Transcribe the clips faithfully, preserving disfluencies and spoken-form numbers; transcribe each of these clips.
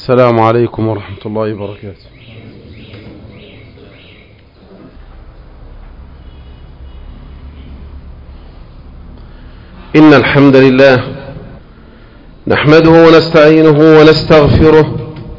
السلام عليكم ورحمة الله وبركاته. إن الحمد لله نحمده ونستعينه ونستغفره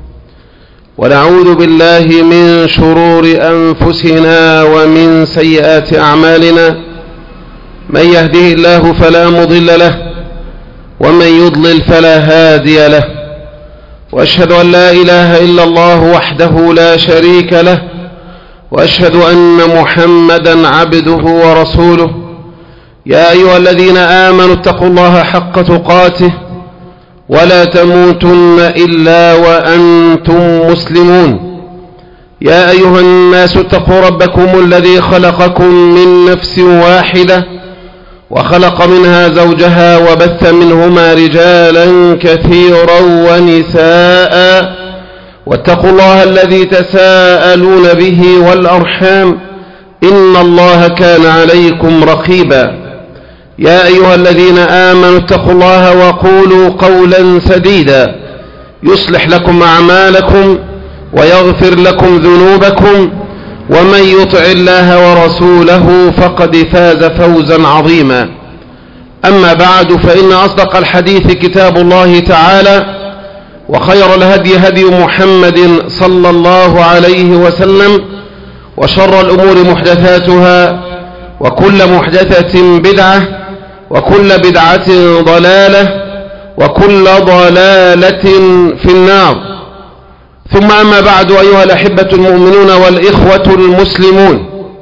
ونعوذ بالله من شرور أنفسنا ومن سيئات أعمالنا، من يهده الله فلا مضل له ومن يضلل فلا هادي له، وأشهد أن لا إله إلا الله وحده لا شريك له، وأشهد أن محمدا عبده ورسوله. يا أيها الذين آمنوا اتقوا الله حق تقاته ولا تموتن إلا وأنتم مسلمون. يا أيها الناس اتقوا ربكم الذي خلقكم من نفس واحدة وخلق منها زوجها وبث منهما رجالا كثيرا ونساء، واتقوا الله الذي تساءلون به والأرحام إن الله كان عليكم رقيبا. يا أيها الذين آمنوا اتقوا الله وقولوا قولا سديدا يصلح لكم أعمالكم ويغفر لكم ذنوبكم، ومن يطع الله ورسوله فقد فاز فوزا عظيما. أما بعد، فإن أصدق الحديث كتاب الله تعالى، وخير الهدي هدي محمد صلى الله عليه وسلم، وشر الأمور محدثاتها، وكل محدثة بدعة، وكل بدعة ضلالة، وكل ضلالة في النار. ثم أما بعد، أيها الأحبة المؤمنون والإخوة المسلمون،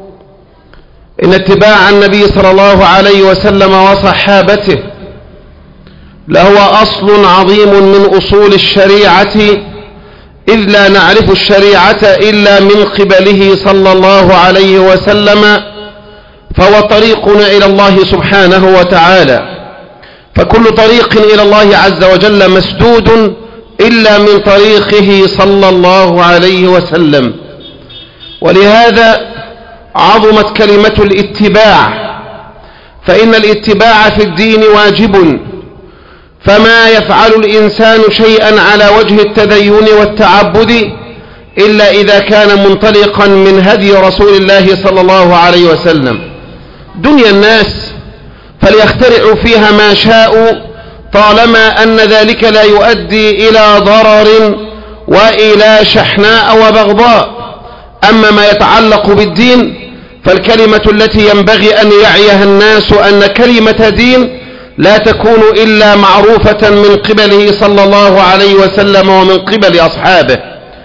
إن اتباع النبي صلى الله عليه وسلم وصحابته لهو أصل عظيم من أصول الشريعة، إذ لا نعرف الشريعة إلا من قبله صلى الله عليه وسلم، فهو طريقنا إلى الله سبحانه وتعالى. فكل طريق إلى الله عز وجل مسدود إلا من طريقه صلى الله عليه وسلم. ولهذا عظمت كلمة الاتباع، فإن الاتباع في الدين واجب، فما يفعل الإنسان شيئا على وجه التدين والتعبد إلا إذا كان منطلقا من هدي رسول الله صلى الله عليه وسلم. دنيا الناس فليخترعوا فيها ما شاءوا طالما أن ذلك لا يؤدي إلى ضرر وإلى شحناء وبغضاء. أما ما يتعلق بالدين فالكلمة التي ينبغي أن يعيها الناس أن كلمة دين لا تكون إلا معروفة من قبله صلى الله عليه وسلم ومن قبل أصحابه.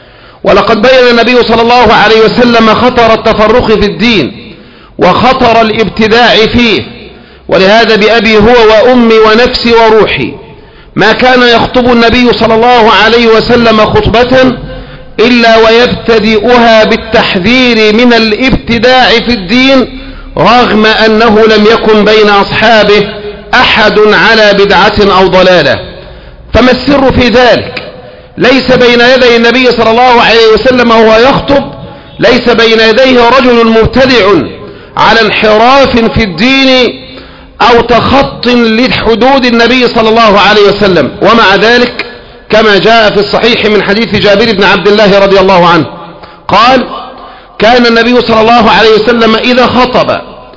ولقد بين النبي صلى الله عليه وسلم خطر التفرق في الدين وخطر الابتداع فيه. ولهذا بأبي هو وأمي ونفسي وروحي ما كان يخطب النبي صلى الله عليه وسلم خطبة إلا ويبتدئها بالتحذير من الابتداع في الدين، رغم أنه لم يكن بين أصحابه أحد على بدعة أو ضلالة. فما السر في ذلك؟ ليس بين يدي النبي صلى الله عليه وسلم وهو يخطب، ليس بين يديه رجل مبتدع على انحراف في الدين أو تخط لحدود النبي صلى الله عليه وسلم. ومع ذلك كما جاء في الصحيح من حديث جابر بن عبد الله رضي الله عنه قال: كان النبي صلى الله عليه وسلم إذا خطب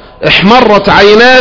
احمرت عيناه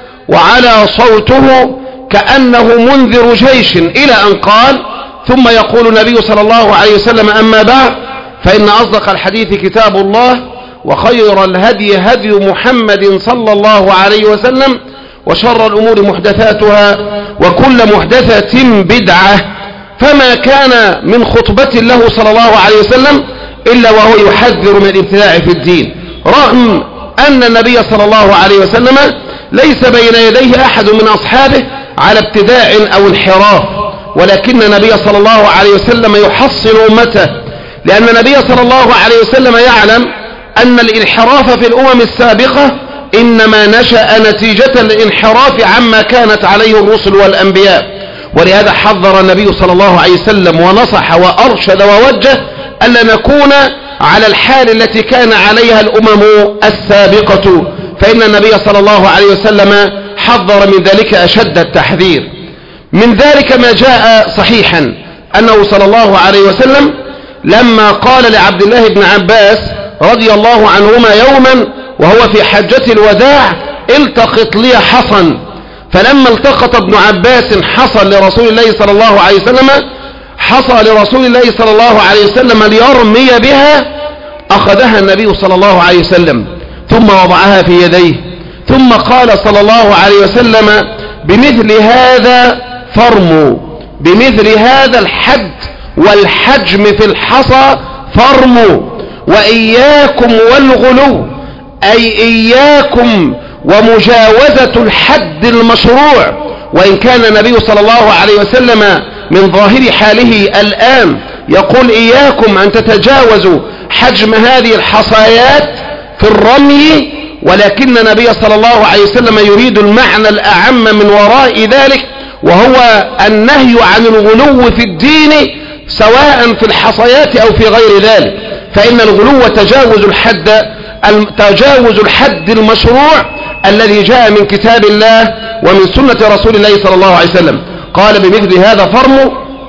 وعلى صوته كأنه منذر جيش، إلى أن قال: ثم يقول النبي صلى الله عليه وسلم: أما بعد، فإن أصدق الحديث كتاب الله، وخير الهدي هدي محمد صلى الله عليه وسلم، وشر الأمور محدثاتها، وكل محدثة بدعة. فما كان من خطبة له صلى الله عليه وسلم إلا وهو يحذر من الابتداع في الدين، رغم أن النبي صلى الله عليه وسلم ليس بين يديه أحد من أصحابه على ابتداع أو انحراف، ولكن النبي صلى الله عليه وسلم يحصن أمته، لأن النبي صلى الله عليه وسلم يعلم أن الانحراف في الأمم السابقة إنما نشأ نتيجة الانحراف عما كانت عليه الرسل والأنبياء. ولهذا حذر النبي صلى الله عليه وسلم ونصح وأرشد ووجه ألا نكون على الحال التي كان عليها الأمم السابقة، فإن النبي صلى الله عليه وسلم حذر من ذلك أشد التحذير. من ذلك ما جاء صحيحا أنه صلى الله عليه وسلم لما قال لعبد الله بن عباس رضي الله عنهما يوما وهو في حجة الوداع التقط لي حصا، فلما التقط ابن عباس حصا لرسول الله صلى الله عليه وسلم حصى لرسول الله صلى الله عليه وسلم ليرمي بها، أخذها النبي صلى الله عليه وسلم ثم وضعها في يديه، ثم قال صلى الله عليه وسلم بمثل هذا فرموا، بمثل هذا الحد والحجم في الحصى فرموا، وإياكم والغلو، أي إياكم ومجاوزة الحد المشروع. وإن كان النبي صلى الله عليه وسلم من ظاهر حاله الآن يقول إياكم أن تتجاوزوا حجم هذه الحصايات في الرمي، ولكن النبي صلى الله عليه وسلم يريد المعنى الأعم من وراء ذلك، وهو النهي عن الغلو في الدين سواء في الحصيات أو في غير ذلك، فإن الغلو تجاوز الحد تجاوز الحد المشروع الذي جاء من كتاب الله ومن سنة رسول الله صلى الله عليه وسلم. قال بمثل هذا فرموا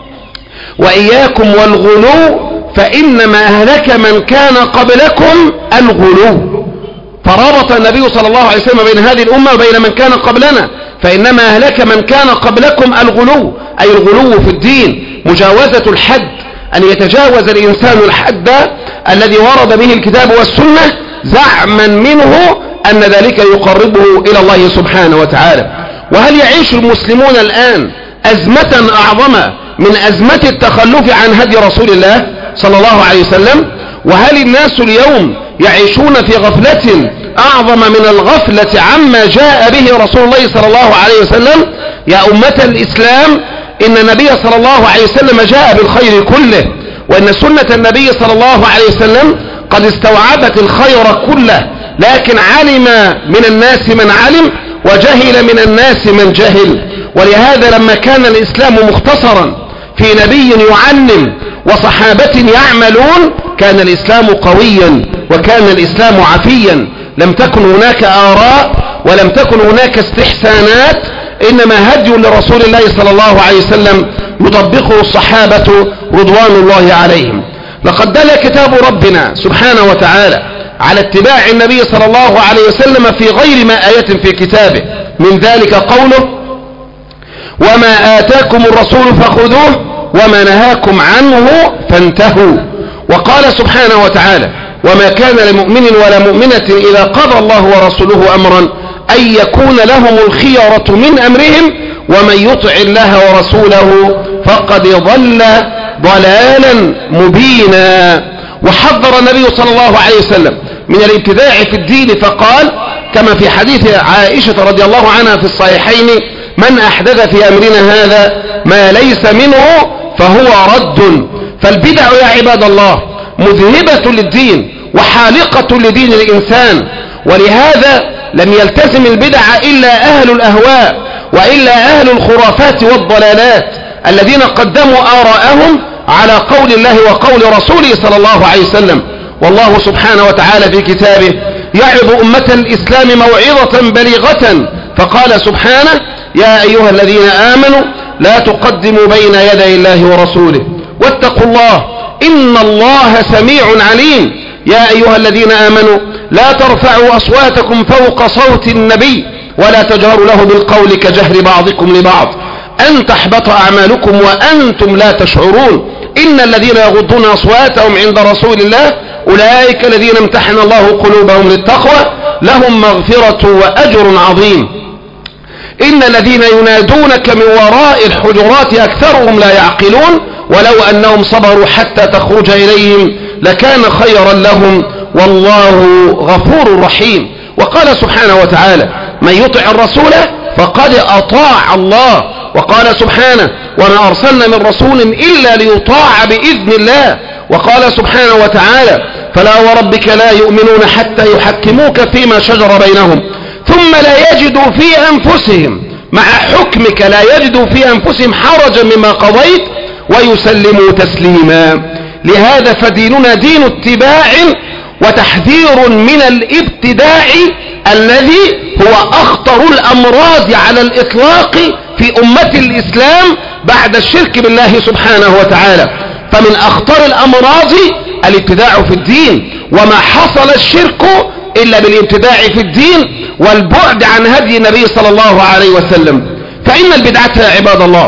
وإياكم والغلو فإنما أهلك من كان قبلكم الغلو، فرابط النبي صلى الله عليه وسلم بين هذه الأمة وبين من كان قبلنا، فإنما أهلك من كان قبلكم الغلو، أي الغلو في الدين، مجاوزة الحد، أن يتجاوز الإنسان الحد الذي ورد به الكتاب والسنة زعما منه أن ذلك يقربه إلى الله سبحانه وتعالى. وهل يعيش المسلمون الآن أزمة أعظم من أزمة التخلف عن هدي رسول الله صلى الله عليه وسلم؟ وهل الناس اليوم يعيشون في غفلة أعظم من الغفلة عما جاء به رسول الله صلى الله عليه وسلم؟ يا أمة الإسلام، إن النبي صلى الله عليه وسلم جاء بالخير كله، وإن سنة النبي صلى الله عليه وسلم قد استوعبت الخير كله، لكن علم من الناس من علم وجهل من الناس من جهل. ولهذا لما كان الإسلام مختصرا في نبي يعلم وصحابة يعملون كان الإسلام قويا وكان الإسلام عفيا، لم تكن هناك آراء ولم تكن هناك استحسانات، إنما هدي لرسول الله صلى الله عليه وسلم يطبقه الصحابة رضوان الله عليهم. لقد دل كتاب ربنا سبحانه وتعالى على اتباع النبي صلى الله عليه وسلم في غير ما آية في كتابه، من ذلك قوله وما آتاكم الرسول فخذوه وما نهاكم عنه فانتهوا. وقال سبحانه وتعالى وما كان لمؤمن ولا مؤمنة إذا قضى الله ورسوله أمرا أن يكون لهم الخيرة من أمرهم ومن يطع الله ورسوله فقد ضل ضلالا مبينا. وحذر النبي صلى الله عليه وسلم من الابتداع في الدين فقال كما في حديث عائشة رضي الله عنها في الصحيحين من أحدث في أمرنا هذا ما ليس منه فهو رد. فالبدع يا عباد الله مذهبة للدين وحالقة لدين الإنسان، ولهذا لم يلتزم البدع إلا أهل الأهواء وإلا أهل الخرافات والضلالات الذين قدموا آراءهم على قول الله وقول رسوله صلى الله عليه وسلم. والله سبحانه وتعالى في كتابه يعظ أمة الإسلام موعظة بليغة فقال سبحانه يا أيها الذين آمنوا لا تقدموا بين يدي الله ورسوله واتقوا الله إن الله سميع عليم. يا أيها الذين آمنوا لا ترفعوا أصواتكم فوق صوت النبي ولا تجهروا له بالقول كجهر بعضكم لبعض أن تحبط أعمالكم وأنتم لا تشعرون إن الذين يغضون أصواتهم عند رسول الله أولئك الذين امتحن الله قلوبهم للتقوى لهم مغفرة وأجر عظيم. إن الذين ينادونك من وراء الحجرات أكثرهم لا يعقلون ولو أنهم صبروا حتى تخرج إليهم لكان خيرا لهم والله غفور رحيم. وقال سبحانه وتعالى من يطع الرسول فقد أطاع الله. وقال سبحانه وما أرسلنا من رسول إلا ليطاع بإذن الله. وقال سبحانه وتعالى فلا وربك لا يؤمنون حتى يحكموك فيما شجر بينهم ثم لا يجدوا في أنفسهم مع حكمك لا يجدوا في أنفسهم حرجا مما قضيت ويسلموا تسليما. لهذا فديننا دين اتباع وتحذير من الابتداع الذي هو أخطر الأمراض على الإطلاق في أمة الإسلام بعد الشرك بالله سبحانه وتعالى. فمن أخطر الأمراض الابتداع في الدين، وما حصل الشرك إلا بالابتداع في الدين والبعد عن هدي النبي صلى الله عليه وسلم. فإن البدعة يا عباد الله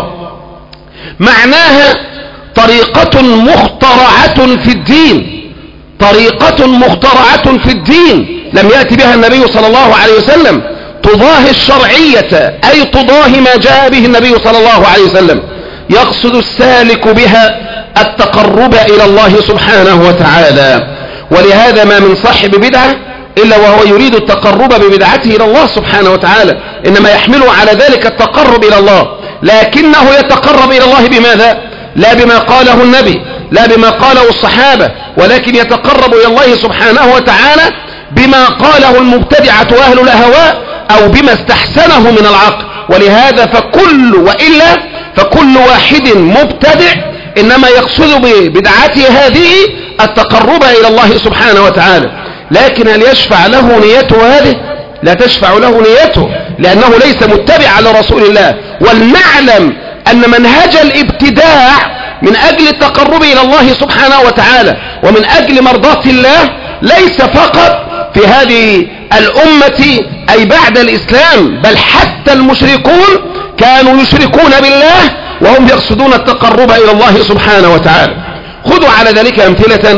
معناها طريقة مخترعة في الدين، طريقة مخترعة في الدين لم يأتي بها النبي صلى الله عليه وسلم، تضاهي الشرعية، أي تضاهي ما جاء به النبي صلى الله عليه وسلم، يقصد السالك بها التقرب إلى الله سبحانه وتعالى. ولهذا ما من صاحب بدعة إلا وهو يريد التقرب ببدعته إلى الله سبحانه وتعالى، إنما يحمله على ذلك التقرب إلى الله، لكنه يتقرب إلى الله بماذا؟ لا بما قاله النبي، لا بما قاله الصحابة، ولكن يتقرب إلى الله سبحانه وتعالى بما قاله المبتدعة وأهل الأهواء أو بما استحسنه من العقل. ولهذا فكل وإلا فكل واحد مبتدع إنما يقصد ببدعته هذه التقرب إلى الله سبحانه وتعالى، لكن هل يشفع له نيته هذه؟ لا تشفع له نيته، لأنه ليس متبعا لرسول الله. ولنعلم أن منهج الابتداع من أجل التقرب إلى الله سبحانه وتعالى ومن أجل مرضاة الله ليس فقط في هذه الأمة أي بعد الإسلام، بل حتى المشركون كانوا يشركون بالله وهم يقصدون التقرب إلى الله سبحانه وتعالى. خذوا على ذلك أمثلة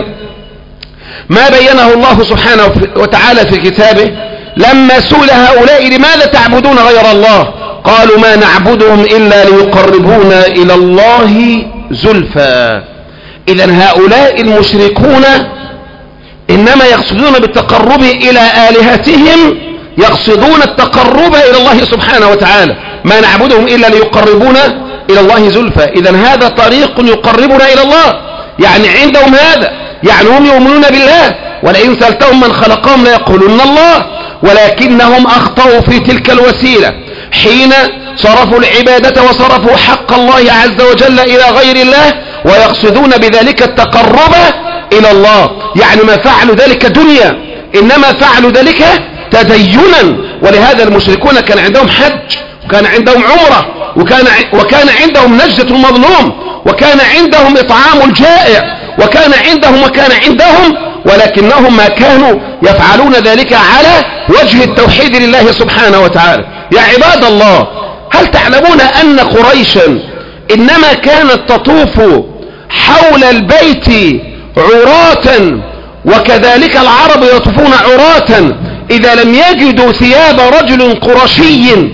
ما بينه الله سبحانه وتعالى في كتابه لما سئل هؤلاء لماذا تعبدون غير الله؟ قالوا ما نعبدهم إلا ليقربونا إلى الله زلفى. إذن هؤلاء المشركون إنما يقصدون بالتقرب إلى آلهتهم، يقصدون التقرب إلى الله سبحانه وتعالى، ما نعبدهم إلا ليقربونا إلى الله زلفى. إذن هذا طريق يقربنا إلى الله، يعني عندهم هذا، يعني هم يؤمنون بالله، ولئن سألتهم من خلقهم ليقولون الله، ولكنهم أخطأوا في تلك الوسيلة حين صرفوا العبادة وصرفوا حق الله عز وجل إلى غير الله، ويقصدون بذلك التقرب إلى الله، يعني ما فعلوا ذلك دنيا، إنما فعلوا ذلك تدينا. ولهذا المشركون كان عندهم حج، وكان عندهم عمرة، وكان, وكان عندهم نجدة المظلوم، وكان عندهم إطعام الجائع، وكان عندهم وكان عندهم ولكنهم ما كانوا يفعلون ذلك على وجه التوحيد لله سبحانه وتعالى. يا عباد الله، هل تعلمون أن قريشا إنما كانت تطوف حول البيت عراة، وكذلك العرب يطوفون عراة إذا لم يجدوا ثياب رجل قرشي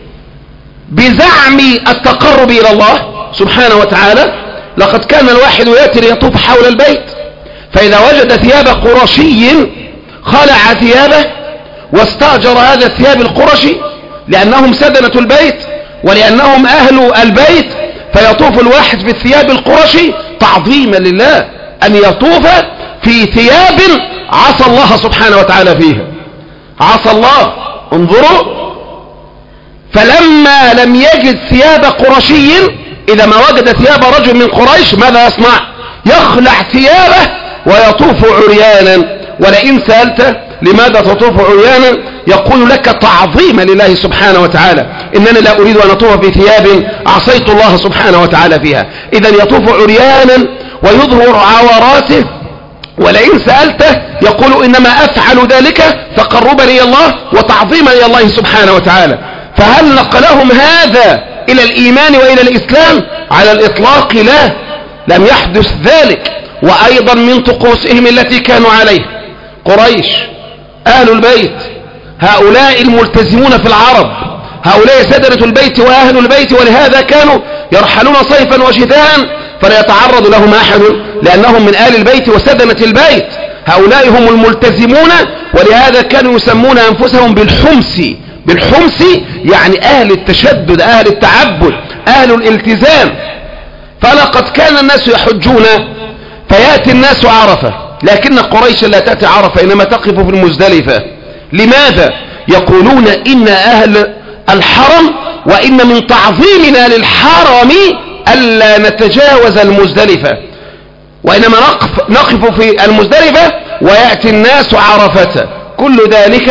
بزعم التقرب إلى الله سبحانه وتعالى؟ لقد كان الواحد يأتي يطوف حول البيت، فإذا وجد ثياب قرشي خلع ثيابه واستأجر هذا الثياب القرشي لأنهم سدنة البيت ولأنهم أهل البيت، فيطوف الواحد في الثياب القرشي تعظيما لله، أن يطوف في ثياب عصى الله سبحانه وتعالى فيها، عصى الله. انظروا، فلما لم يجد ثياب قرشي، إذا ما وجد ثياب رجل من قريش ماذا يصنع؟ يخلع ثيابه ويطوف عريانا. ولئن سألت لماذا تطوف عريانا يقول لك تعظيما لله سبحانه وتعالى، إنني لا أريد أن أطوف في ثياب عصيت الله سبحانه وتعالى فيها. إذا يطوف عريانا ويظهر عوراته. ولئن سألته يقول إنما أفعل ذلك تقربا إلى الله وتعظيما إلى الله سبحانه وتعالى. فهل نقلهم هذا إلى الإيمان وإلى الإسلام؟ على الإطلاق لا، لم يحدث ذلك. وأيضا من طقوسهم التي كانوا عليه قريش أهل البيت، هؤلاء الملتزمون في العرب، هؤلاء سدنة البيت وأهل البيت، ولهذا كانوا يرحلون صيفا وشتاء فلا يتعرض لهم أحد لأنهم من آل البيت وسدنة البيت. هؤلاء هم الملتزمون، ولهذا كانوا يسمون أنفسهم بالحمصي. بالحمصي يعني أهل التشدد، أهل التعبد، أهل الالتزام. فلقد كان الناس يحجون فيأتي الناس عرفة، لكن قريش لا تأتي عرفة إنما تقف في المزدلفة. لماذا؟ يقولون إن أهل الحرم وإن من تعظيمنا للحرم ألا نتجاوز المزدلفة، وإنما نقف, نقف في المزدلفة ويأتي الناس عرفة. كل ذلك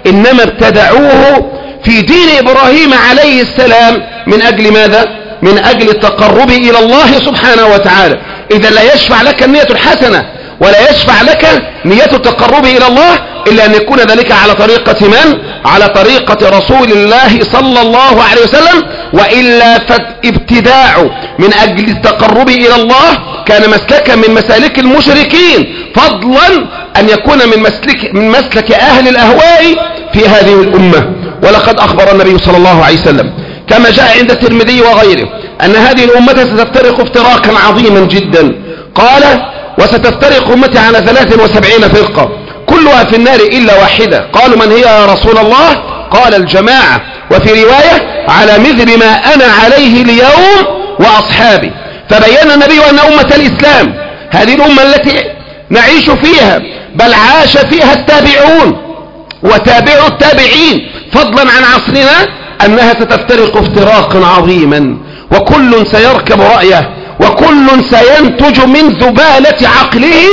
إنما ابتدعوه في دين إبراهيم عليه السلام من أجل ماذا؟ من أجل التقرب إلى الله سبحانه وتعالى. إذا لا يشفع لك النية الحسنة ولا يشفع لك نية التقرب إلى الله إلا أن يكون ذلك على طريقة من؟ على طريقة رسول الله صلى الله عليه وسلم، وإلا فابتداع من أجل التقرب إلى الله كان مسلكا من مسالك المشركين، فضلا أن يكون من مسلك, من مسلك أهل الأهواء في هذه الأمة. ولقد أخبر النبي صلى الله عليه وسلم كما جاء عند الترمذي وغيره أن هذه الأمة ستفترق افتراقا عظيما جدا. قال: وستفترق أمتي على ثلاث وسبعين فرقة كلها في النار إلا واحدة. قالوا: من هي يا رسول الله؟ قال: الجماعة. وفي رواية: على مثل ما أنا عليه اليوم وأصحابي. فبين النبي أن أمة الإسلام هذه الأمة التي نعيش فيها بل عاش فيها التابعون وتابعوا التابعين فضلا عن عصرنا أنها ستفترق افتراقا عظيما، وكل سيركب رأيه وكل سينتج من ذبالة عقله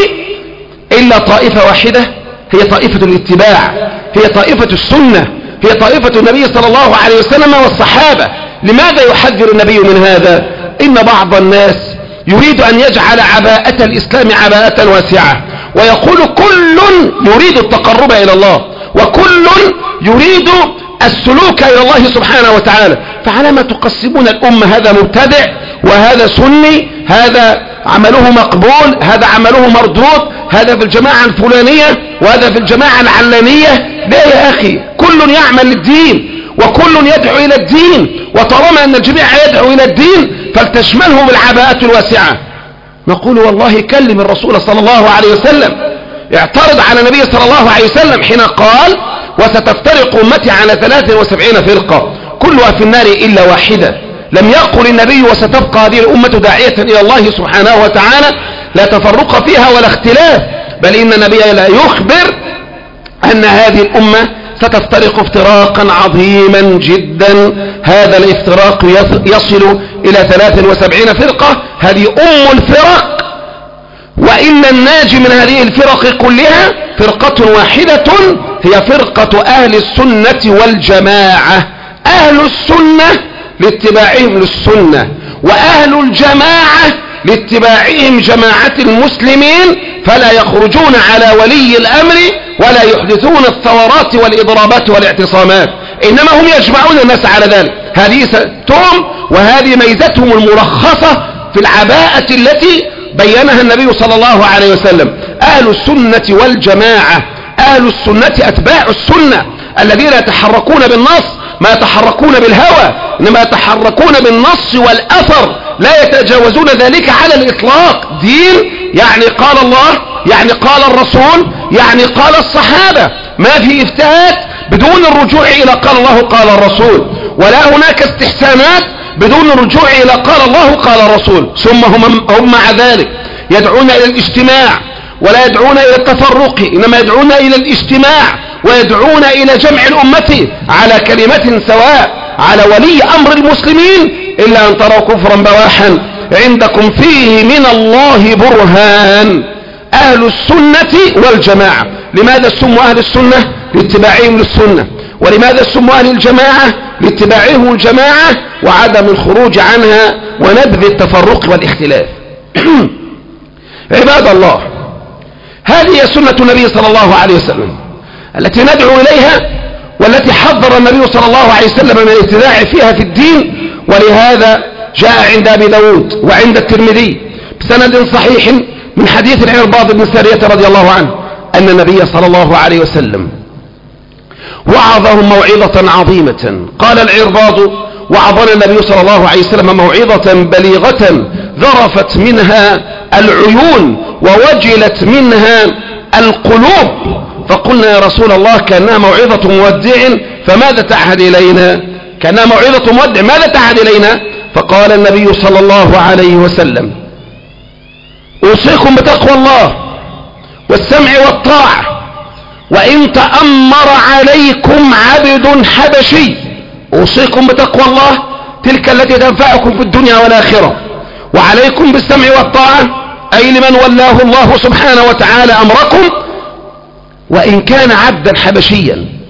إلا طائفة واحدة، هي طائفة الاتباع، هي طائفة السنة، هي طائفة النبي صلى الله عليه وسلم والصحابة. لماذا يحذر النبي من هذا؟ إن بعض الناس يريد أن يجعل عباءة الإسلام عباءة واسعة، ويقول كل يريد التقرب إلى الله وكل يريد السلوك إلى الله سبحانه وتعالى، فعلى ما تقسمون الأمة؟ هذا مبتدع وهذا سني، هذا عمله مقبول، هذا عمله مردود، هذا في الجماعة الفلانية وهذا في الجماعة العلانية. لا يا أخي، كل يعمل للدين وكل يدعو إلى الدين، وطالما أن الجميع يدعو إلى الدين فلتشمله بالعباءة الواسعة. نقول: والله كلم الرسول صلى الله عليه وسلم، اعترض على النبي صلى الله عليه وسلم حين قال: وستفترق أمتي على ثلاث وسبعين فرقة كلها في النار إلا واحدة. لم يقل النبي: وستبقى هذه الأمة داعية إلى الله سبحانه وتعالى لا تفرق فيها ولا اختلاف، بل إن النبي لا يخبر أن هذه الأمة ستفترق افتراقا عظيما جدا. هذا الافتراق يصل إلى ثلاث وسبعين فرقة، هذه أم الفرق، وإن الناجي من هذه الفرق كلها فرقة واحدة هي فرقة أهل السنة والجماعة. أهل السنة لاتباعهم للسنة، وأهل الجماعة لاتباعهم جماعة المسلمين، فلا يخرجون على ولي الأمر ولا يحدثون الثورات والإضرابات والاعتصامات، إنما هم يجمعون الناس على ذلك. هذه ستهم وهذه ميزتهم المرخصة في العباءة التي بينها النبي صلى الله عليه وسلم. أهل السنة والجماعة، أهل السنة أتباع السنة الذين يتحركون بالنص، ما يتحركون بالهوى، إنما يتحركون بالنص والأثر، لا يتجاوزون ذلك على الإطلاق. دين يعني قال الله، يعني قال الرسول، يعني قال الصحابة، ما في إفتاءات بدون الرجوع إلى قال الله قال الرسول، ولا هناك استحسانات بدون الرجوع إلى قال الله قال الرسول. ثم هم, هم مع ذلك يدعون إلى الاجتماع ولا يدعون إلى التفرق، إنما يدعون إلى الاجتماع ويدعون إلى جمع الأمة على كلمة سواء على ولي أمر المسلمين، إلا أن تروا كفرا بواحا عندكم فيه من الله برهان. أهل السنة والجماعة. لماذا سموا أهل السنة؟ لاتباعهم للسنة. ولماذا سموا أهل الجماعة؟ لاتباعهم الجماعة وعدم الخروج عنها ونبذ التفرق والاختلاف. عباد الله، هذه سنة النبي صلى الله عليه وسلم التي ندعو إليها، والتي حذر النبي صلى الله عليه وسلم من الابتداع فيها في الدين. ولهذا جاء عند أبي داود وعند الترمذي بسند صحيح من حديث العرباض بن سارية رضي الله عنه أن النبي صلى الله عليه وسلم وعظهم موعظة عظيمة. قال العرباض: وعظنا النبي صلى الله عليه وسلم موعظة بليغة ذرفت منها العيون ووجلت منها القلوب، فقلنا: يا رسول الله، كأنها موعظة مودع، فماذا تعهد إلينا؟ كأنها موعظة مودع، ماذا تعهد إلينا؟ فقال النبي صلى الله عليه وسلم: أوصيكم بتقوى الله والسمع والطاعة، وإن تأمر عليكم عبد حبشي. أوصيكم بتقوى الله، تلك التي تنفعكم في الدنيا والآخرة، وعليكم بالسمع والطاعة، أي لمن ولاه الله سبحانه وتعالى أمركم، وإن كان عبدا حبشيا.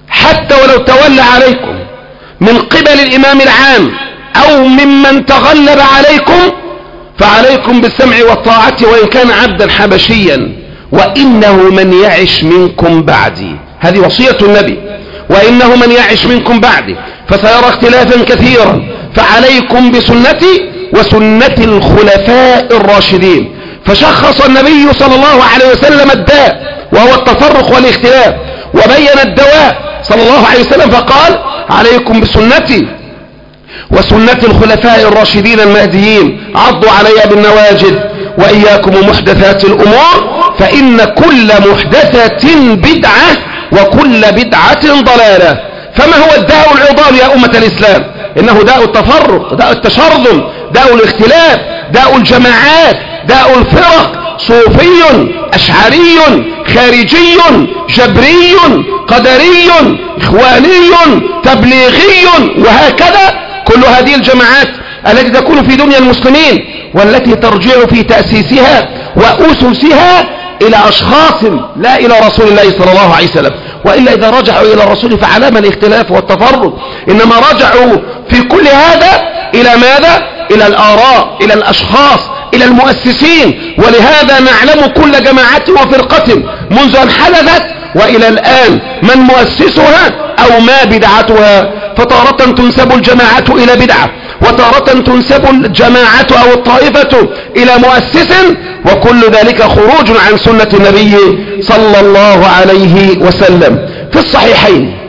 حتى ولو تولى عليكم من قبل الإمام العام أو ممن تغلب عليكم فعليكم بالسمع والطاعة وإن كان عبدا حبشيا، وإنه من يعش منكم بعدي، هذه وصية النبي، وإنه من يعش منكم بعدي فسيرى اختلافا كثيرا، فعليكم بسنتي وسنة الخلفاء الراشدين. فشخص النبي صلى الله عليه وسلم الداء وهو التفرق والاختلاف، وبين الدواء صلى الله عليه وسلم فقال عليكم بسنتي وسنة الخلفاء الراشدين المهديين، عضوا عليها بالنواجذ وإياكم ومحدثات الأمور فإن كل محدثة بدعة وكل بدعة ضلالة. فما هو الداء العضال يا أمة الإسلام؟ إنه داء التفرق، داء التشرذم، داء الاختلاف، داء الجماعات، داء الفرق، صوفي، أشعري، خارجي، جبري، قدري، إخواني، تبليغي، وهكذا كل هذه الجماعات التي تكون في دنيا المسلمين والتي ترجع في تأسيسها وأسسها إلى أشخاص لا إلى رسول الله صلى الله عليه وسلم. وإلا إذا رجعوا إلى الرسول فعلام الاختلاف والتفرق، إنما رجعوا في كل هذا إلى ماذا؟ إلى الآراء، إلى الأشخاص، إلى المؤسسين. ولهذا نعلم كل جماعة وفرقة منذ أن حدثت وإلى الآن من مؤسسها أو ما بدعتها. فتارة تنسب الجماعة إلى بدعة، وتارة تنسب الجماعة أو الطائفة إلى مؤسس، وكل ذلك خروج عن سنة النبي صلى الله عليه وسلم. في الصحيحين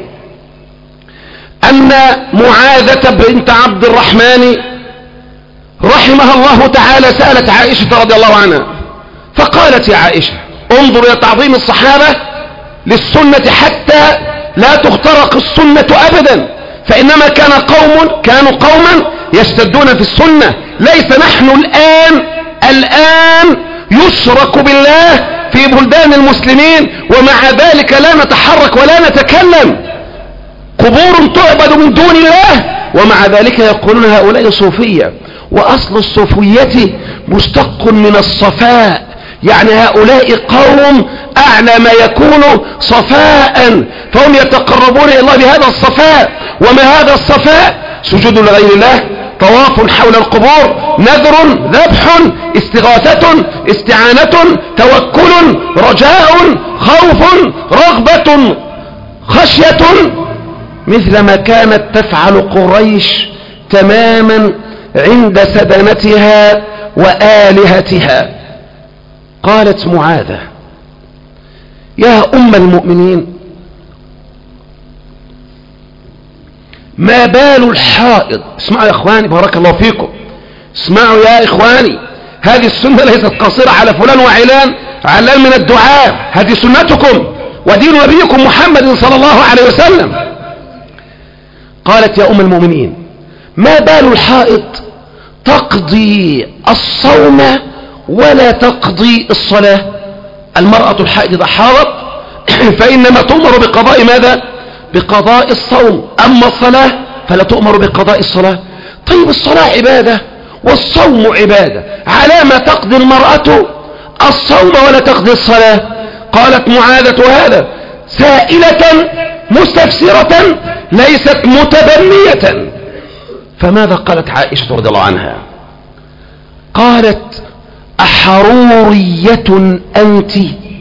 أن معاذة بنت عبد الرحمن رحمها الله تعالى سألت عائشة رضي الله عنها فقالت يا عائشة انظر إلى تعظيم الصحابة للسنة حتى لا تخترق السنة أبدا، فإنما كان قوم كانوا قوما يشتدون في السنة. ليس نحن الآن الآن يشرك بالله في بلدان المسلمين ومع ذلك لا نتحرك ولا نتكلم، قبور تعبد من دون الله ومع ذلك يقولون هؤلاء صوفية. وأصل الصوفية مشتق من الصفاء، يعني هؤلاء قوم أعلى ما يكون صفاء، فهم يتقربون إلى الله بهذا الصفاء. وما هذا الصفاء؟ سجود لغير الله، طواف حول القبور، نذر، ذبح، استغاثة، استعانة، توكل، رجاء، خوف، رغبة، خشية، مثل ما كانت تفعل قريش تماما عند سدنتها وآلهتها. قالت معاذة يا أم المؤمنين ما بال الحائض، اسمعوا يا إخواني بارك الله فيكم، اسمعوا يا إخواني، هذه السنة ليست قصيرة على فلان وعلان علان من الدعاء، هذه سنتكم ودين نبيكم محمد صلى الله عليه وسلم. قالت يا أم المؤمنين ما بال الحائض تقضي الصوم ولا تقضي الصلاة؟ المرأة الحائض إذا حاضت فإنما تؤمر بقضاء ماذا؟ بقضاء الصوم، أما الصلاة فلا تؤمر بقضاء الصلاة. طيب الصلاة عبادة والصوم عبادة، على ما تقضي المرأة الصوم ولا تقضي الصلاة؟ قالت معاذة هذا سائلة مستفسرة ليست متبنية. فماذا قالت عائشة رضي الله عنها؟ قالت أحرورية أنت؟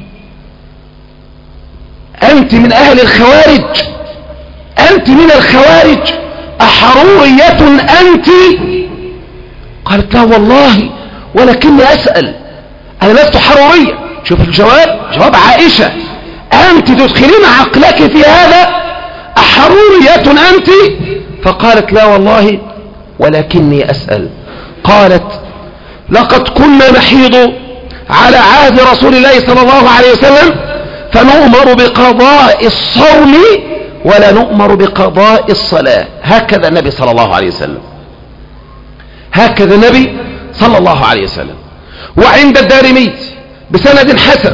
أنت من أهل الخوارج، أنت من الخوارج، أحرورية أنت؟ قالت لا والله ولكني أسأل، أنا لست حرورية. شوف الجواب، جواب عائشة، أنت تدخلين عقلك في هذا، أحرورية أنت؟ فقالت لا والله ولكني أسأل. قالت لقد كنا نحيض على عهد رسول الله صلى الله عليه وسلم فنؤمر بقضاء الصوم ولا نؤمر بقضاء الصلاة. هكذا النبي صلى الله عليه وسلم، هكذا النبي صلى الله عليه وسلم. وعند الدارمي بسند حسن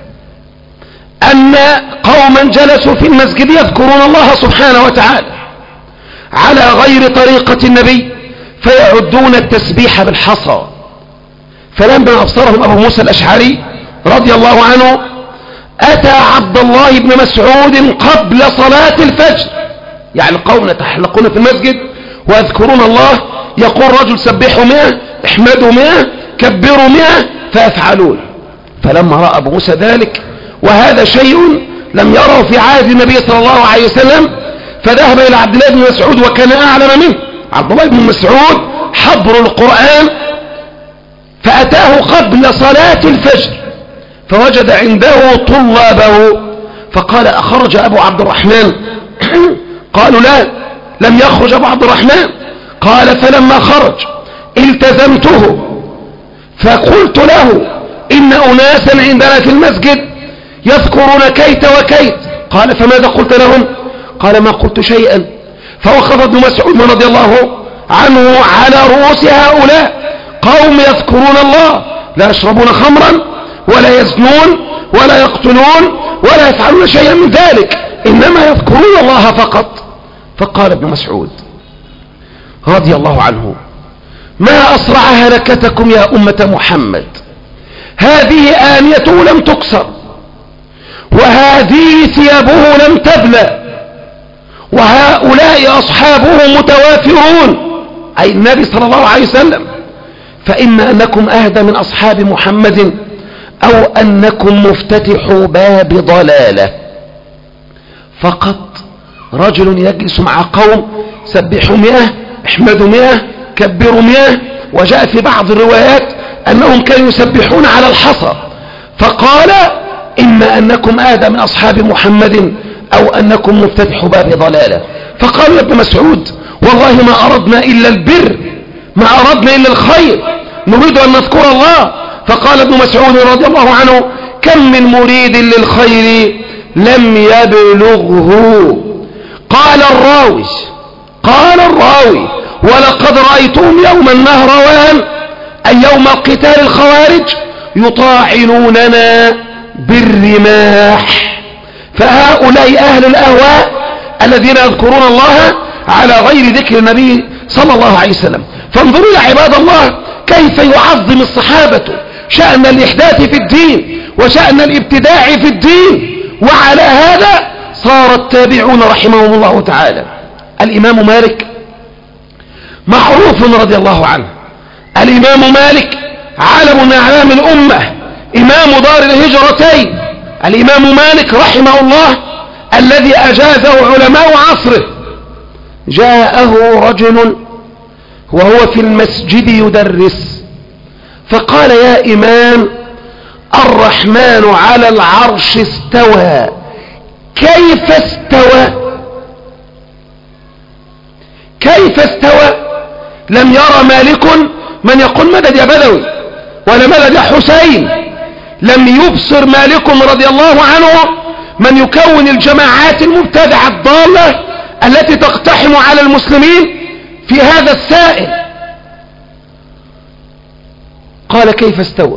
أن قوما جلسوا في المسجد يذكرون الله سبحانه وتعالى على غير طريقة النبي فيعدون التسبيح بالحصى، فلما أبصرهم أبو موسى الأشعري رضي الله عنه أتى عبد الله بن مسعود قبل صلاة الفجر، يعني قوم يتحلقون في المسجد ويذكرون الله، يقول رجل سبحوا مئة، احمدوا مئة، كبروا مئة، فيفعلون. فلما رأى أبو موسى ذلك، وهذا شيء لم يره في عهد النبي صلى الله عليه وسلم، فذهب إلى عبد الله بن مسعود وكان أعلم منه. عبد الله بن مسعود حبر القرآن، فأتاه قبل صلاة الفجر فوجد عنده طلابه، فقال أخرج أبو عبد الرحمن؟ قالوا لا، لم يخرج أبو عبد الرحمن. قال فلما خرج التزمته فقلت له إن أناسا عندنا في المسجد يذكرون كيت وكيت. قال فماذا قلت لهم؟ قال ما قلت شيئا. فوقف ابن مسعود رضي الله عنه على رؤوس هؤلاء قوم يذكرون الله، لا يشربون خمرا ولا يزنون ولا يقتلون ولا يفعلون شيئا من ذلك، إنما يذكرون الله فقط. فقال ابن مسعود رضي الله عنه ما أسرع هلكتكم يا أمة محمد، هذه آنيته لم تكسر، وهذه ثيابه لم تبلى، وهؤلاء أصحابه متوافرون، أي النبي صلى الله عليه وسلم، فإما أنكم أهدى من أصحاب محمد أو أنكم مفتتحوا باب ضلالة. فقط رجل يجلس مع قوم سبحوا مئة، احمدوا مئة، كبروا مئة، وجاء في بعض الروايات أنهم كانوا يسبحون على الحصى، فقال إما أنكم أهدى من أصحاب محمد أو أنكم مفتتحوا باب ضلالة. فقال ابن مسعود والله ما أردنا إلا البر، ما أردنا إلا الخير، نريد أن نذكر الله. فقال ابن مسعود رضي الله عنه كم من مريد للخير لم يبلغه. قال الراوي قال الراوي ولقد رأيتهم يوم النهروان، أي يوم قتال الخوارج، يطاعنوننا بالرماح. فهؤلاء أهل الأهواء الذين يذكرون الله على غير ذكر النبي صلى الله عليه وسلم. فانظروا يا عباد الله كيف يعظم الصحابة شأن الإحداث في الدين وشأن الابتداع في الدين، وعلى هذا صار التابعون رحمهم الله تعالى. الإمام مالك معروف رضي الله عنه، الإمام مالك علم من أعلام الأمة، إمام دار الهجرتين، الإمام مالك رحمه الله الذي أجازه علماء عصره. جاءه رجل وهو في المسجد يدرس، فقال يا إمام الرحمن على العرش استوى، كيف استوى؟ كيف استوى؟ لم يرى مالك من يقول مدد يا بدوي ولا مدد يا حسين، لم يبصر مالك رضي الله عنه من يكون الجماعات المبتدعة الضالة التي تقتحم على المسلمين في هذا السائل. قال كيف استوى؟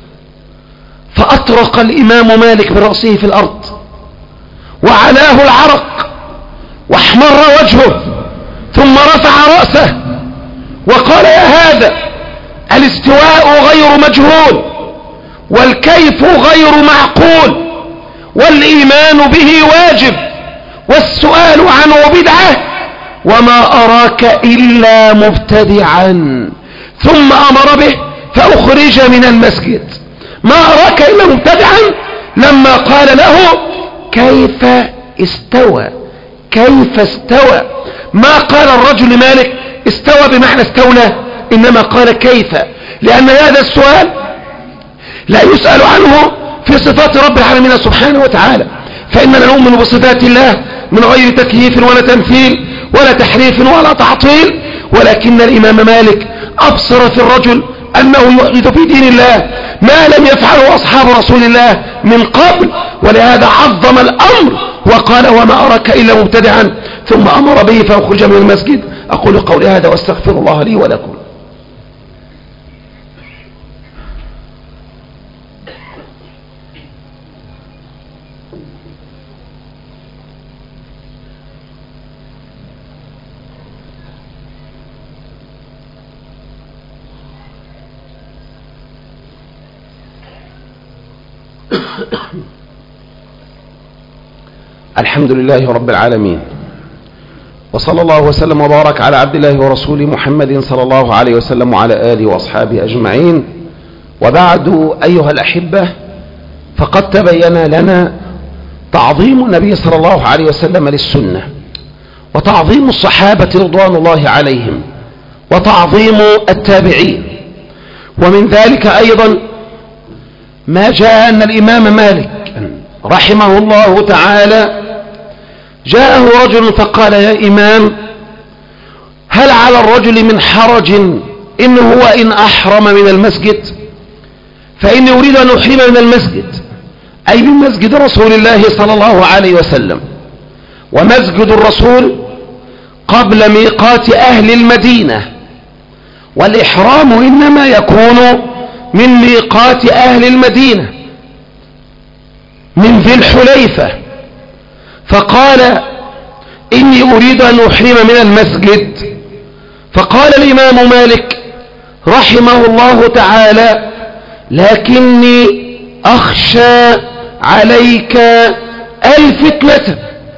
فأطرق الإمام مالك برأسه في الأرض وعلاه العرق واحمر وجهه، ثم رفع رأسه وقال يا هذا الاستواء غير مجهول، والكيف غير معقول، والإيمان به واجب، والسؤال عنه بدعة، وما أراك إلا مبتدعا. ثم أمر به فأخرج من المسجد. ما أراك إلا مبتدعا لما قال له كيف استوى، كيف استوى. ما قال الرجل مالك استوى بمعنى استولى، إنما قال كيف، لأن هذا السؤال لا يسأل عنه في صفات رب العالمين سبحانه وتعالى، فإننا نؤمن بصفات الله من غير تكييف ولا تمثيل ولا تحريف ولا تعطيل. ولكن الإمام مالك أبصر في الرجل أنه يحدث في دين الله ما لم يفعله أصحاب رسول الله من قبل، ولهذا عظم الأمر وقال وما أراك إلا مبتدعا، ثم أمر به فأخرج من المسجد. أقول قولي هذا واستغفر الله لي ولكم. الحمد لله رب العالمين، وصلى الله وسلم وبارك على عبد الله ورسوله محمد صلى الله عليه وسلم وعلى آله وأصحابه أجمعين. وبعد أيها الأحبة، فقد تبين لنا تعظيم النبي صلى الله عليه وسلم للسنة، وتعظيم الصحابة رضوان الله عليهم، وتعظيم التابعين. ومن ذلك أيضا ما جاء أن الإمام مالك رحمه الله تعالى جاءه رجل فقال: يا إمام، هل على الرجل من حرج إن هو إن أحرم من المسجد؟ فإني أريد أن أحرم من المسجد، أي من مسجد رسول الله صلى الله عليه وسلم. ومسجد الرسول قبل ميقات أهل المدينة، والإحرام إنما يكون من ميقات أهل المدينة من ذي الحليفة. فقال: إني أريد أن أحرم من المسجد. فقال الإمام مالك رحمه الله تعالى: لكني أخشى عليك الفتنة.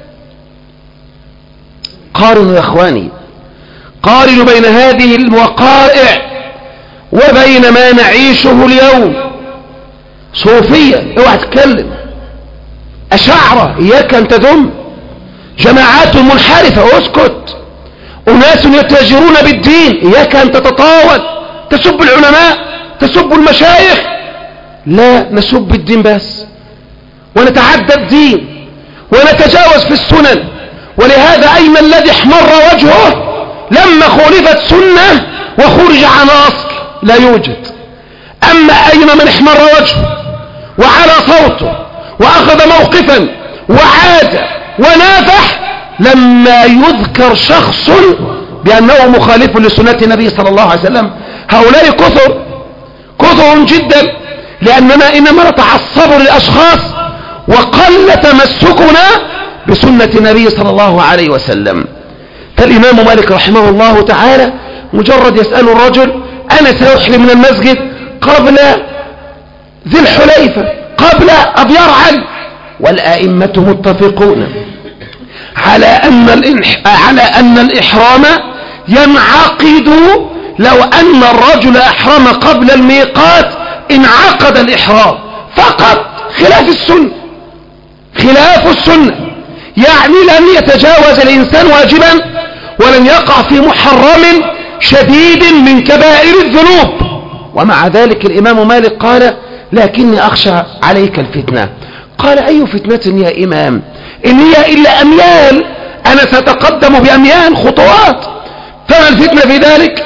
قارنوا يا أخواني، قارنوا بين هذه الوقائع وبين ما نعيشه اليوم. صوفية اوعى تتكلم، أشاعرة إياك أن تذم، جماعات منحرفة اسكت، أناس يتاجرون بالدين إياك أن تتطاول، تسب العلماء، تسب المشايخ. لا نسب الدين بس، ونتعدى الدين، ونتجاوز في السنن. ولهذا أين الذي احمر وجهه لما خولفت سنة وخرج عن أصل؟ لا يوجد. أما أين من احمر وجهه وعلى صوته وأخذ موقفا وعاد ونافح لما يذكر شخص بأنه مخالف لسنة النبي صلى الله عليه وسلم؟ هؤلاء كثر كثر جدا، لأننا إنما نتعصب للأشخاص وقل تمسكنا بسنة النبي صلى الله عليه وسلم. فالإمام مالك رحمه الله تعالى مجرد يسأل الرجل: أنا سأحرم من المسجد قبل ذي الحليفة، قبل أبيار علي. والآئمة متفقون على أن, الإنح... على أن الإحرام ينعقد لو أن الرجل أحرم قبل الميقات، انعقد الإحرام فقط، خلاف السنة. خلاف السنة يعني لن يتجاوز الإنسان واجبا، ولن يقع في محرم شديد من كبائر الذنوب. ومع ذلك الإمام مالك قال: لكني أخشى عليك الفتنة. قال: أي فتنة يا إمام؟ إن هي إلا أميال، أنا سأتقدم بأميال خطوات، فما الفتنة في ذلك؟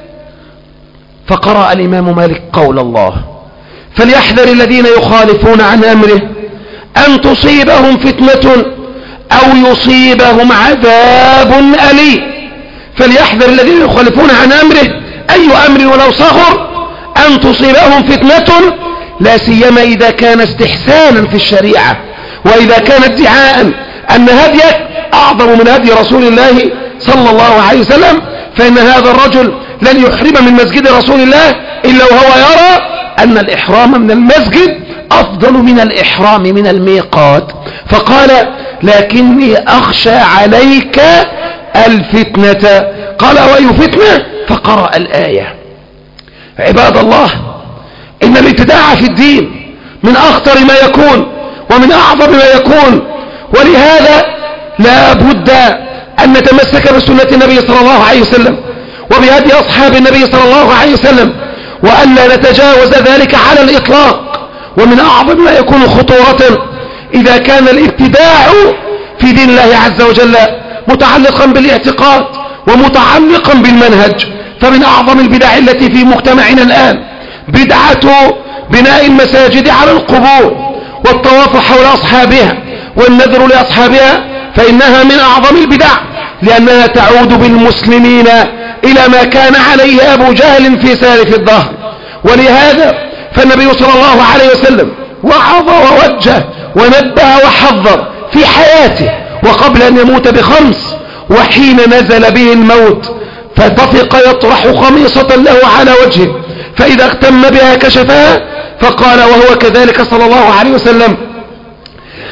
فقرأ الإمام مالك قول الله: فليحذر الذين يخالفون عن أمره أن تصيبهم فتنة أو يصيبهم عذاب أليم. فليحذر الذين يخالفون عن أمره، أي أمر ولو صغر، أن تصيبهم فتنة، لا سيما إذا كان استحسانا في الشريعة، وإذا كان ادعاء أن هديك أعظم من هدي رسول الله صلى الله عليه وسلم، فإن هذا الرجل لن يحرم من مسجد رسول الله إلا وهو يرى أن الإحرام من المسجد أفضل من الإحرام من الميقات. فقال: لكني أخشى عليك الفتنة. قال: وأي فتنة؟ فقرأ الآية. عباد الله، إن الابتداع في الدين من أخطر ما يكون ومن أعظم ما يكون، ولهذا لا بد أن نتمسك بسنة النبي صلى الله عليه وسلم وبهدي أصحاب النبي صلى الله عليه وسلم، وأن لا نتجاوز ذلك على الإطلاق. ومن أعظم ما يكون خطورة إذا كان الابتداع في دين الله عز وجل متعلقا بالاعتقاد ومتعلقا بالمنهج. فمن أعظم البدع التي في مجتمعنا الآن بدعة بناء المساجد على القبور، والطواف حول أصحابها، والنذر لأصحابها، فإنها من أعظم البدع، لأنها تعود بالمسلمين إلى ما كان عليه أبو جهل في سالف الظهر. ولهذا فالنبي صلى الله عليه وسلم وعظ ووجه ونبه وحذر في حياته وقبل أن يموت بخمس، وحين نزل به الموت فطفق يطرح خميصة له على وجهه، فإذا اغتم بها كشفها، فقال وهو كذلك صلى الله عليه وسلم: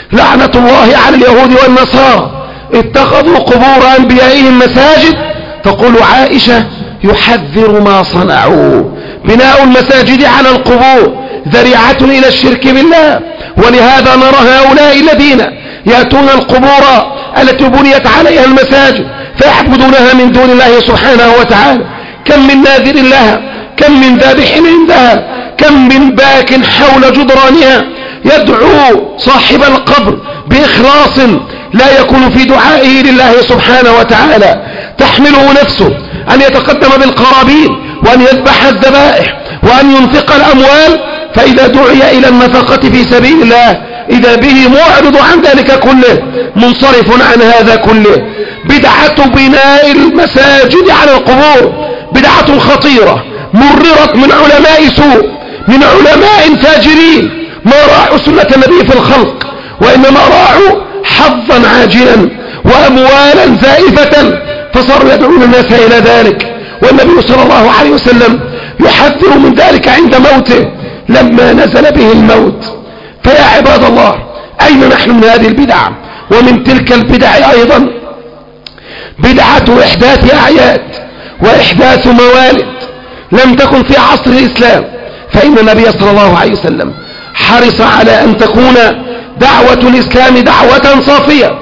لعنة الله على اليهود والنصارى اتخذوا قبور أنبيائهم مساجد. تقول عائشة يحذر ما صنعوا. بناء المساجد على القبور ذريعة إلى الشرك بالله، ولهذا نرى هؤلاء الذين يأتون القبور التي بنيت عليها المساجد فيعبدونها من دون الله سبحانه وتعالى. كم من ناذر لها، كم من ذابح عندها، كم من باك حول جدرانها يدعو صاحب القبر بإخلاص لا يكون في دعائه لله سبحانه وتعالى. تحمله نفسه أن يتقدم بالقرابين وأن يذبح الذبائح وأن ينفق الأموال، فإذا دعي إلى النفقة في سبيل الله إذا به معرض عن ذلك كله، منصرف عن هذا كله. بدعة بناء المساجد على القبور بدعة خطيرة مررت من علماء سوء، من علماء فاجرين ما راعوا سنة النبي في الخلق، وإنما راعوا حظا عاجلا وأموالا زائفة، فصاروا يدعون الناس إلى ذلك. والنبي صلى الله عليه وسلم يحذر من ذلك عند موته لما نزل به الموت. فيا عباد الله، أين نحن من هذه البدع؟ ومن تلك البدع أيضا بدعة إحداث أعياد وإحداث موالد لم تكن في عصر الإسلام، فإن النبي صلى الله عليه وسلم حرص على أن تكون دعوة الإسلام دعوة صافية،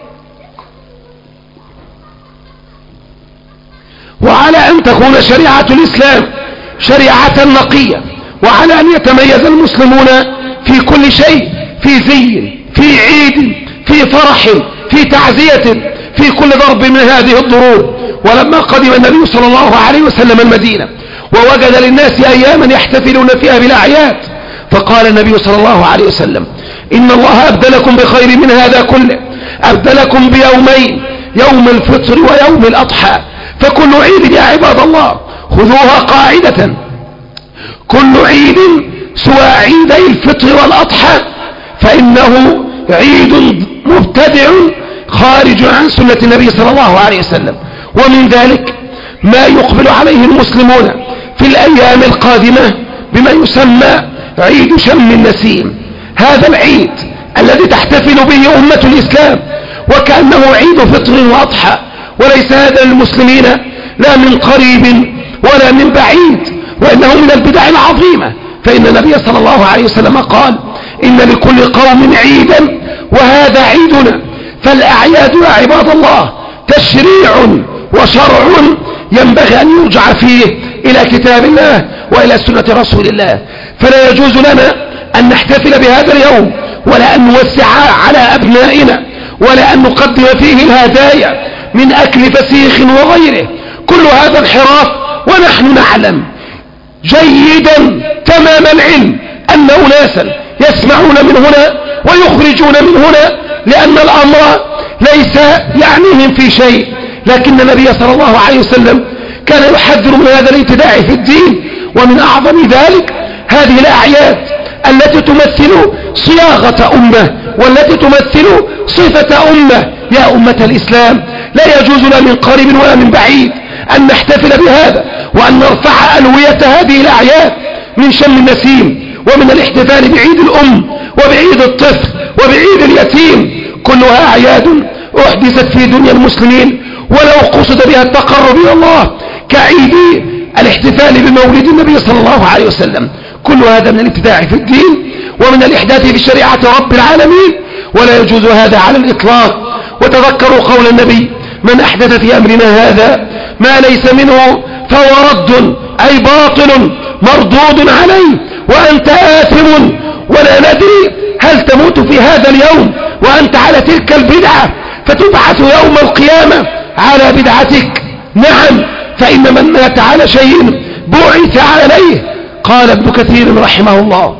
وعلى أن تكون شريعة الإسلام شريعة نقية، وعلى أن يتميز المسلمون في كل شيء، في زي، في عيد، في فرح، في تعزية، في كل ضرب من هذه الضروب. ولما قدم النبي صلى الله عليه وسلم المدينة ووجد للناس أياما يحتفلون فيها بالأعياد، فقال النبي صلى الله عليه وسلم إن الله أبدلكم بخير من هذا كله، أبدلكم بيومين، يوم الفطر ويوم الأضحى. فكل عيد يا عباد الله خذوها قاعدة، كل عيد سوى عيدي الفطر والأضحى فإنه عيد مبتدع خارج عن سنة النبي صلى الله عليه وسلم. ومن ذلك ما يقبل عليه المسلمون في الأيام القادمة بما يسمى عيد شم النسيم. هذا العيد الذي تحتفل به أمة الإسلام وكأنه عيد فطر وأضحى، وليس هذا للمسلمين لا من قريب ولا من بعيد، وإنه من البدع العظيمة. فإن النبي صلى الله عليه وسلم قال إن لكل قوم عيدا وهذا عيدنا. فالأعياد يا عباد الله تشريع وشرع ينبغي أن يرجع فيه إلى كتاب الله وإلى سنة رسول الله. فلا يجوز لنا أن نحتفل بهذا اليوم ولا أن نوسع على أبنائنا ولا أن نقدم فيه الهدايا من أكل فسيخ وغيره. كل هذا انحراف، ونحن نعلم جيدا تمام العلم أن أناسا يسمعون من هنا ويخرجون من هنا لأن الأمر ليس يعنيهم في شيء، لكن النبي صلى الله عليه وسلم كان يحذر من هذا الابتداع في الدين. ومن أعظم ذلك هذه الأعياد التي تمثل صياغة أمة والتي تمثل صفة أمة. يا أمة الإسلام، لا يجوز لا من قريب ولا من بعيد أن نحتفل بهذا وأن نرفع ألوية هذه الأعياد من شم النسيم ومن الاحتفال بعيد الأم وبعيد الطفل وبعيد اليتيم. كلها أعياد أحدثت في دنيا المسلمين ولو قصد بها التقرب إلى الله، كعيد الاحتفال بمولد النبي صلى الله عليه وسلم. كل هذا من الابتداع في الدين ومن الإحداث في شريعة رب العالمين، ولا يجوز هذا على الإطلاق. وتذكروا قول النبي من أحدث في أمرنا هذا ما ليس منه فهو رد، أي باطل مردود عليه وأنت آثم. ولا ندري هل تموت في هذا اليوم وأنت على تلك البدعة فتبعث يوم القيامة على بدعتك. نعم، فإن من مات على شيء بعث عليه. قال ابن كثير رحمه الله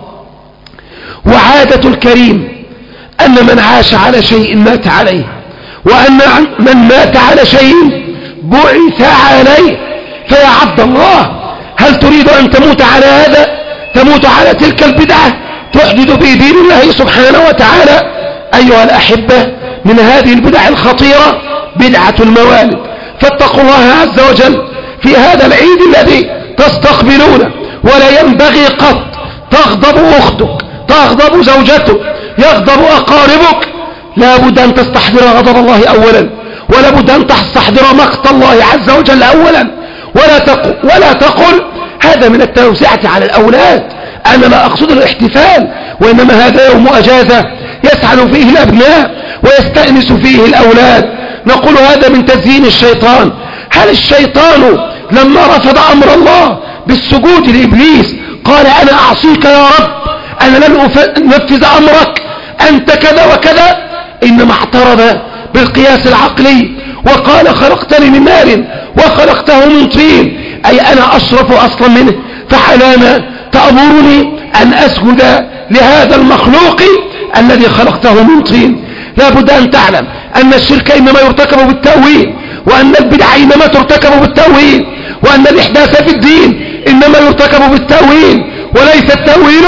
وعادة الكريم أن من عاش على شيء مات عليه، وأن من مات على شيء بعث عليه. فيا عبد الله، هل تريد أن تموت على هذا؟ تموت على تلك البدعة تحدث في دين الله سبحانه وتعالى؟ أيها الأحبة، من هذه البدع الخطيرة بدعة الموالد. فاتقوا الله عز وجل في هذا العيد الذي تستقبلونه. ولا ينبغي قط تغضب أختك، تغضب زوجتك، يغضب أقاربك، لا بد أن تستحضر غضب الله أولا، ولا بد أن تستحضر مقت الله عز وجل أولا، ولا تقل, ولا تقل هذا من التوسعة على الأولاد، أنا لا أقصد الاحتفال، وإنما هذا يوم أجازة يسعد فيه الأبناء ويستأنس فيه الأولاد. نقول هذا من تزيين الشيطان. هل الشيطان لما رفض أمر الله بالسجود لإبليس قال أنا أعصيك يا رب، أنا لن أنفذ أمرك، أنت كذا وكذا؟ إنما اعترض بالقياس العقلي وقال خلقتني من نار وخلقته من طين، أي أنا أشرف أصلا منه، فحلاما تأمرني أن أسجد لهذا المخلوق الذي خلقته من طين؟ لا بد أن تعلم أن الشرك إنما يرتكب بالتأويل، وأن البدع إنما ترتكب بالتأويل، وأن الإحداث في الدين إنما يرتكب بالتأويل، وليس التأويل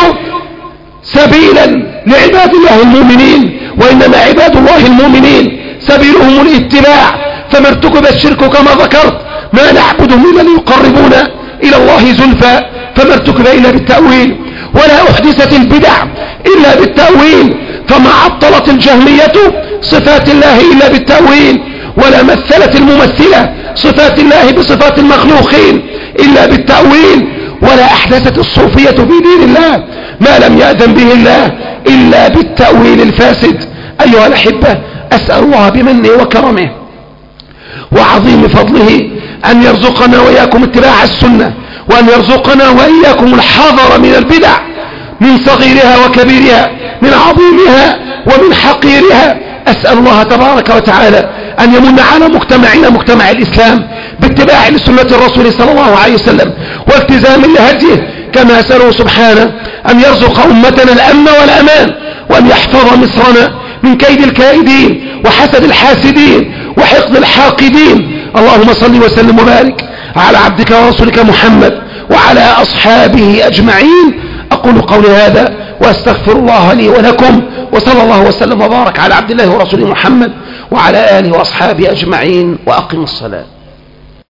سبيلا لعباد الله المؤمنين، وإنما عباد الله المؤمنين سبيلهم الاتباع. فما ارتكب الشرك كما ذكرت ما نعبدهم إلا ليقربونا إلى الله زلفى، فما ارتكب إلا بالتأويل، ولا أحدثت البدع إلا بالتأويل، فما عطلت الجهمية صفات الله إلا بالتأويل، ولا مثلت الممثلة صفات الله بصفات المخلوقين إلا بالتأويل، ولا أحدثت الصوفية في دين الله ما لم يأذن به الله إلا بالتأويل الفاسد. أيها الأحبة، أسأل الله بمنه وكرمه وعظيم فضله أن يرزقنا وإياكم اتباع السنة، وأن يرزقنا وإياكم الحذر من البدع، من صغيرها وكبيرها، من عظيمها ومن حقيرها. أسأل الله تبارك وتعالى أن يمن على مجتمعنا مجتمع الإسلام باتباع لسنة الرسول صلى الله عليه وسلم والتزام لهديه، كما أسأله سبحانه أن يرزق أمتنا الأمن والأمان، وأن يحفظ مصرنا من كيد الكائدين وحسد الحاسدين وحقد الحاقدين. اللهم صل وسلم وبارك على عبدك ورسولك محمد وعلى أصحابه أجمعين. أقول قولي هذا وأستغفر الله لي ولكم، وصلى الله وسلم وبارك على عبد الله ورسوله محمد وعلى آله وأصحابه أجمعين، وأقم الصلاة.